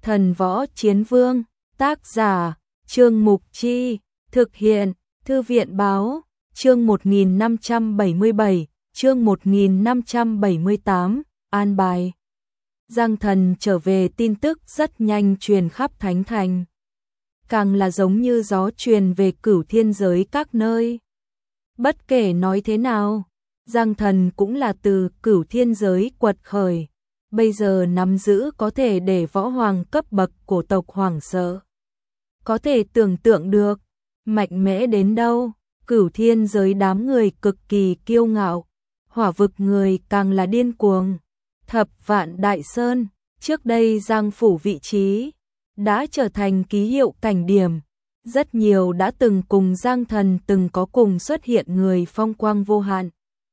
Thần Võ Chiến Vương, tác giả, Trương Mục Chi, thực hiện, Thư viện Báo, chương 1577, chương 1578, an bài. Giang Thần trở về tin tức rất nhanh truyền khắp Thánh Thành. Càng là giống như gió truyền về Cửu Thiên giới các nơi. Bất kể nói thế nào, Giang Thần cũng là từ Cửu Thiên giới quật khởi, bây giờ nắm giữ có thể để võ hoàng cấp bậc của tộc hoảng sợ. Có thể tưởng tượng được, mạnh mẽ đến đâu, Cửu Thiên giới đám người cực kỳ kiêu ngạo, Hỏa vực người càng là điên cuồng. Thập Vạn Đại Sơn, trước đây Giang phủ vị trí đã trở thành ký hiệu cảnh điểm, rất nhiều đã từng cùng Giang Thần từng có cùng xuất hiện người phong quang vô hạn.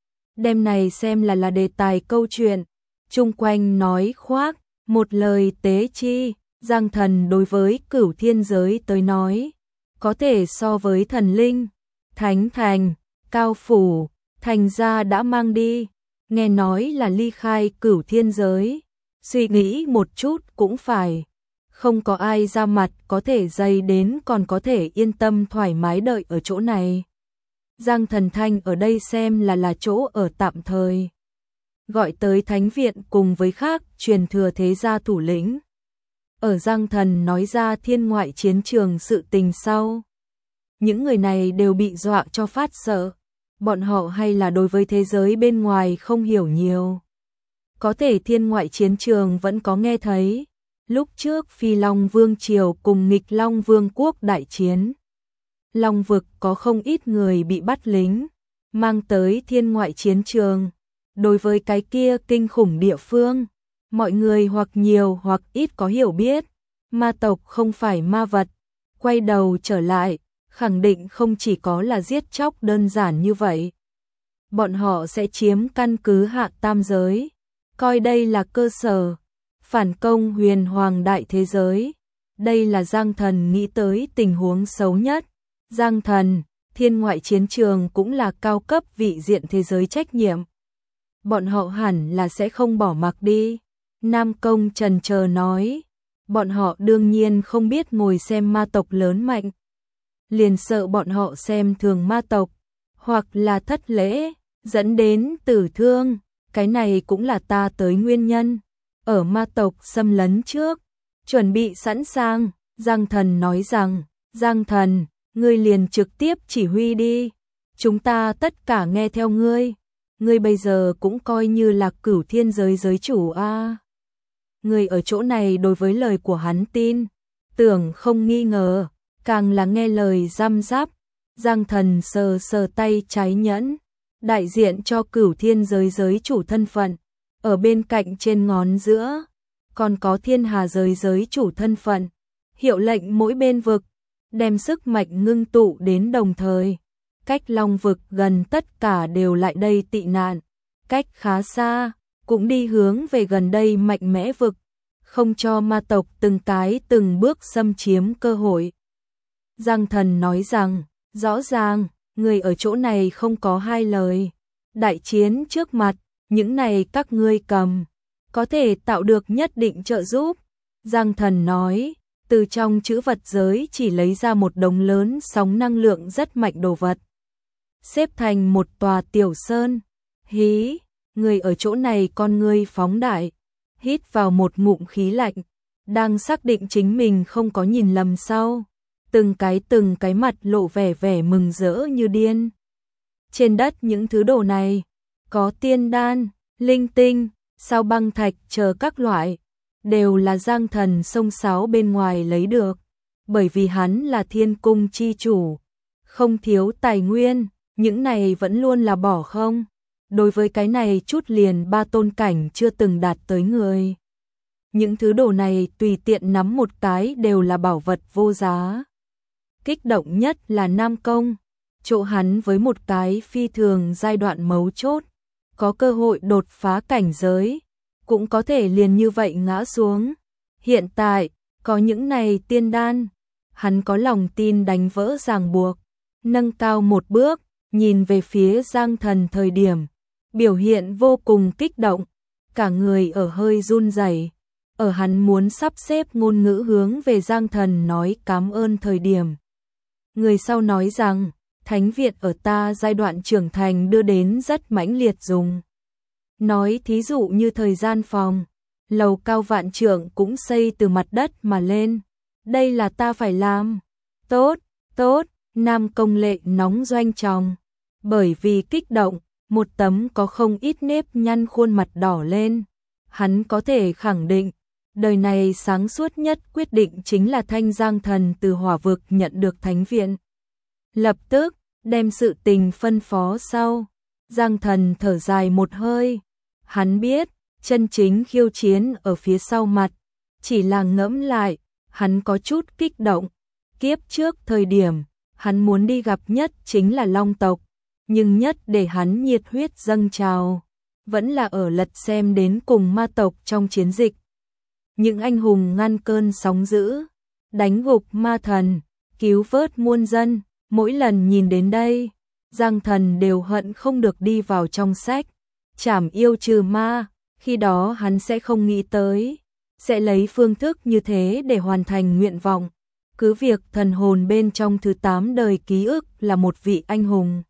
Đêm này xem là đề tài câu chuyện, chung quanh nói khoác, một lời tế chi, Giang Thần đối với Cửu Thiên giới tới nói, có thể so với thần linh, thánh thành, cao phủ, thành gia đã mang đi, nghe nói là ly khai Cửu Thiên giới, suy nghĩ một chút cũng phải. Không có ai ra mặt có thể dày đến còn có thể yên tâm thoải mái đợi ở chỗ này. Giang Thần Thanh ở đây xem là chỗ ở tạm thời. Gọi tới Thánh viện cùng với khác truyền thừa thế gia thủ lĩnh. Ở Giang Thần nói ra thiên ngoại chiến trường sự tình sau. Những người này đều bị dọa cho phát sợ. Bọn họ hay là đối với thế giới bên ngoài không hiểu nhiều. Có thể thiên ngoại chiến trường vẫn có nghe thấy. Lúc trước Phi Long Vương Triều cùng Nghịch Long Vương quốc đại chiến. Long vực có không ít người bị bắt lính, mang tới thiên ngoại chiến trường. Đối với cái kia kinh khủng địa phương, mọi người hoặc nhiều hoặc ít có hiểu biết. Ma tộc không phải ma vật, quay đầu trở lại, khẳng định không chỉ có là giết chóc đơn giản như vậy. Bọn họ sẽ chiếm căn cứ Hạ Tam giới, coi đây là cơ sở. Phản công huyền hoàng đại thế giới. Đây là Giang Thần nghĩ tới tình huống xấu nhất. Giang Thần, thiên ngoại chiến trường cũng là cao cấp vị diện thế giới trách nhiệm. Bọn họ hẳn là sẽ không bỏ mặc đi. Nam Công trần chờ nói. Bọn họ đương nhiên không biết ngồi xem ma tộc lớn mạnh. Liền sợ bọn họ xem thường ma tộc, hoặc là thất lễ, dẫn đến tử thương. Cái này cũng là ta tới nguyên nhân. Ở ma tộc xâm lấn trước, chuẩn bị sẵn sàng, Giang Thần nói rằng, Giang Thần, ngươi liền trực tiếp chỉ huy đi, chúng ta tất cả nghe theo ngươi, ngươi bây giờ cũng coi như là Cửu Thiên giới giới chủ a. Ngươi ở chỗ này đối với lời của hắn tin, tưởng không nghi ngờ, càng là nghe lời răm rắp, Giang Thần sờ sờ tay trái nhẫn, đại diện cho Cửu Thiên giới giới chủ thân phận. Ở bên cạnh trên ngón giữa, còn có Thiên Hà giới giới chủ thân phận, hiệu lệnh mỗi bên vực, đem sức mạnh ngưng tụ đến đồng thời. Cách Long vực gần tất cả đều lại đây tị nạn, cách khá xa, cũng đi hướng về gần đây mạnh mẽ vực, không cho ma tộc từng cái từng bước xâm chiếm cơ hội. Giang Thần nói rằng, rõ ràng, người ở chỗ này không có hai lời, đại chiến trước mặt. Những này các ngươi cầm, có thể tạo được nhất định trợ giúp. Giang Thần nói, từ trong chữ vật giới chỉ lấy ra một đống lớn sóng năng lượng rất mạnh đồ vật. Xếp thành một tòa tiểu sơn. Hí, người ở chỗ này con ngươi phóng đại. Hít vào một ngụm khí lạnh. Đang xác định chính mình không có nhìn lầm sau. Từng cái mặt lộ vẻ mừng rỡ như điên. Trên đất những thứ đồ này. Có tiên đan, linh tinh, sao băng thạch chờ các loại, đều là Giang Thần sông sáo bên ngoài lấy được, bởi vì hắn là thiên cung chi chủ, không thiếu tài nguyên, những này vẫn luôn là bỏ không. Đối với cái này chút liền ba tôn cảnh chưa từng đạt tới người. Những thứ đồ này tùy tiện nắm một cái đều là bảo vật vô giá. Kích động nhất là Nam Công, chỗ hắn với một cái phi thường giai đoạn mấu chốt. Có cơ hội đột phá cảnh giới, cũng có thể liền như vậy ngã xuống. Hiện tại, có những này tiên đan, hắn có lòng tin đánh vỡ ràng buộc, nâng cao một bước, nhìn về phía Giang Thần thời điểm, biểu hiện vô cùng kích động, cả người ở hơi run rẩy. ở hắn muốn sắp xếp ngôn ngữ hướng về Giang Thần nói cảm ơn thời điểm. Người sau nói rằng, Thánh Viện ở ta giai đoạn trưởng thành đưa đến rất mãnh liệt dùng. Nói thí dụ như thời gian phòng, lầu cao vạn trượng cũng xây từ mặt đất mà lên. Đây là ta phải làm. Tốt, tốt, Nam Công Lệ nóng doanh tròng. Bởi vì kích động, một tấm có không ít nếp nhăn khuôn mặt đỏ lên. Hắn có thể khẳng định, đời này sáng suốt nhất quyết định chính là thanh Giang Thần từ hỏa vực nhận được Thánh Viện. Lập tức, đem sự tình phân phó sau. Giang Thần thở dài một hơi. Hắn biết, chân chính khiêu chiến ở phía sau mặt. Chỉ là ngẫm lại, hắn có chút kích động. Kiếp trước thời điểm, hắn muốn đi gặp nhất chính là Long tộc. Nhưng nhất để hắn nhiệt huyết dâng trào, vẫn là ở lật xem đến cùng ma tộc trong chiến dịch. Những anh hùng ngăn cơn sóng dữ, đánh gục ma thần, cứu vớt muôn dân. Mỗi lần nhìn đến đây, Giang Thần đều hận không được đi vào trong sách, trảm yêu trừ ma. Khi đó hắn sẽ không nghĩ tới, sẽ lấy phương thức như thế để hoàn thành nguyện vọng. Cứ việc thần hồn bên trong thứ 8 đời ký ức là một vị anh hùng.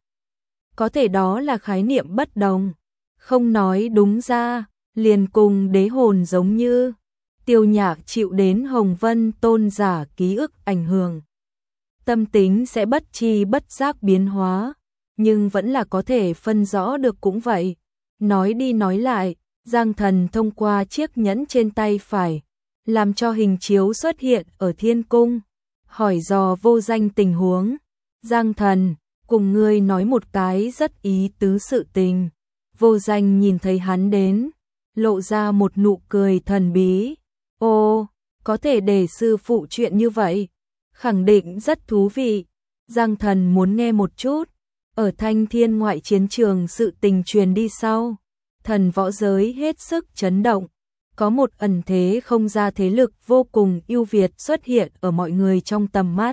Có thể đó là khái niệm bất đồng. Không nói đúng ra, liền cùng đế hồn giống như. Tiêu Nhạc chịu đến Hồng Vân tôn giả ký ức ảnh hưởng. Tâm tính sẽ bất tri bất giác biến hóa, nhưng vẫn là có thể phân rõ được cũng vậy. Nói đi nói lại, Giang Thần thông qua chiếc nhẫn trên tay phải, làm cho hình chiếu xuất hiện ở thiên cung, hỏi dò Vô Danh tình huống. Giang Thần, cùng ngươi nói một cái rất ý tứ sự tình. Vô Danh nhìn thấy hắn đến, lộ ra một nụ cười thần bí. Ô, có thể để sư phụ chuyện như vậy, khẳng định rất thú vị. Giang Thần muốn nghe một chút. Ở Thanh Thiên ngoại chiến trường sự tình truyền đi sau, thần võ giới hết sức chấn động. Có một ẩn thế không ra thế lực vô cùng ưu việt xuất hiện ở mọi người trong tầm mắt.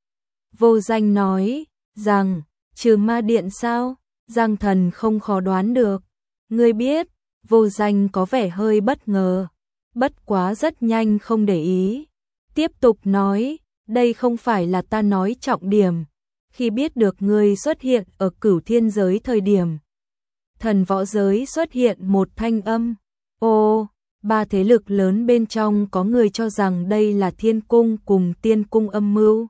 Vô Danh nói rằng, trừ ma điện sao? Giang Thần không khó đoán được. Ngươi biết, Vô Danh có vẻ hơi bất ngờ, bất quá rất nhanh không để ý. Tiếp tục nói, đây không phải là ta nói trọng điểm. Khi biết được ngươi xuất hiện ở Cửu Thiên giới thời điểm, thần võ giới xuất hiện một thanh âm. Ô, ba thế lực lớn bên trong có người cho rằng đây là Thiên Cung cùng Tiên Cung âm mưu,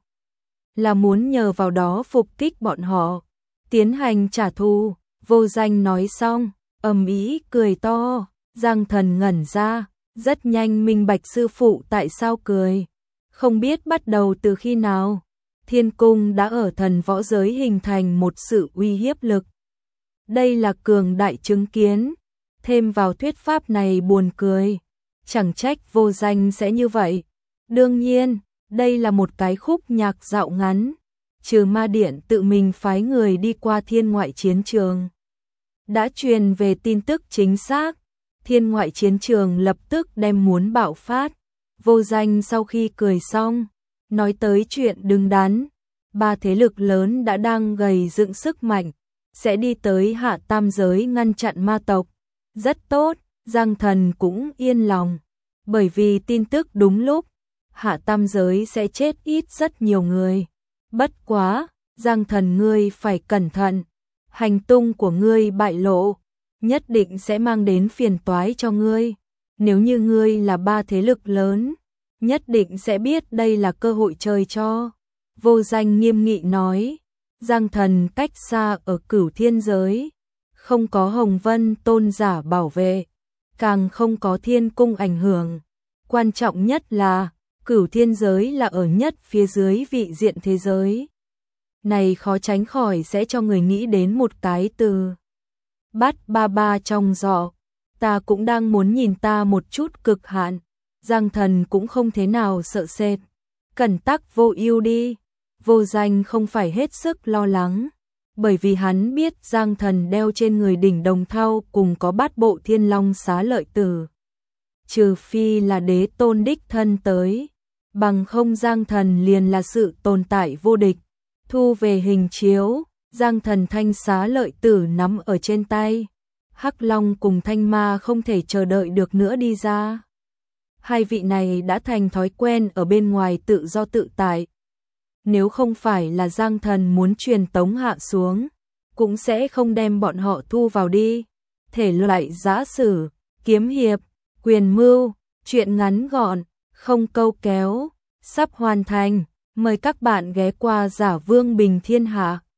là muốn nhờ vào đó phục kích bọn họ, tiến hành trả thù. Vô Danh nói xong, ầm ĩ cười to. Giang Thần ngẩn ra, rất nhanh minh bạch sư phụ tại sao cười. Không biết bắt đầu từ khi nào, Thiên Cung đã ở thần võ giới hình thành một sự uy hiếp lực. Đây là cường đại chứng kiến. Thêm vào thuyết pháp này buồn cười, chẳng trách Vô Danh sẽ như vậy. Đương nhiên, đây là một cái khúc nhạc dạo ngắn. Trừ ma điện tự mình phái người đi qua thiên ngoại chiến trường, đã truyền về tin tức chính xác. Thiên ngoại chiến trường lập tức đem muốn bạo phát. Vô Danh sau khi cười xong, nói tới chuyện đứng đắn. Ba thế lực lớn đã đang gầy dựng sức mạnh, sẽ đi tới hạ tam giới ngăn chặn ma tộc. Rất tốt, Giang Thần cũng yên lòng. Bởi vì tin tức đúng lúc, hạ tam giới sẽ chết ít rất nhiều người. Bất quá, Giang Thần ngươi phải cẩn thận. Hành tung của ngươi bại lộ, nhất định sẽ mang đến phiền toái cho ngươi. Nếu như ngươi là ba thế lực lớn, nhất định sẽ biết đây là cơ hội chơi cho. Vô Danh nghiêm nghị nói. Giang Thần cách xa ở Cửu Thiên giới, không có Hồng Vân tôn giả bảo vệ, càng không có Thiên Cung ảnh hưởng. Quan trọng nhất là, Cửu Thiên giới là ở nhất phía dưới vị diện thế giới. Này khó tránh khỏi sẽ cho người nghĩ đến một cái từ. Bát ba ba trong giỏ, ta cũng đang muốn nhìn ta một chút cực hạn. Giang Thần cũng không thế nào sợ sệt. Cẩn tắc vô ưu đi. Vô Danh không phải hết sức lo lắng, bởi vì hắn biết Giang Thần đeo trên người đỉnh đồng thau cùng có bát bộ thiên long xá lợi tử. Trừ phi là đế tôn đích thân tới, bằng không Giang Thần liền là sự tồn tại vô địch. Thu về hình chiếu, Giang Thần thanh xá lợi tử nắm ở trên tay. Hắc Long cùng Thanh Ma không thể chờ đợi được nữa đi ra. hai vị này đã thành thói quen ở bên ngoài tự do tự tại. Nếu không phải là Giang Thần muốn truyền tống hạ xuống, cũng sẽ không đem bọn họ thu vào đi. Thể loại giã sử, kiếm hiệp, quyền mưu, truyện ngắn gọn, không câu kéo, sắp hoàn thành. Mời các bạn ghé qua Giả Vương Bình Thiên Hạ.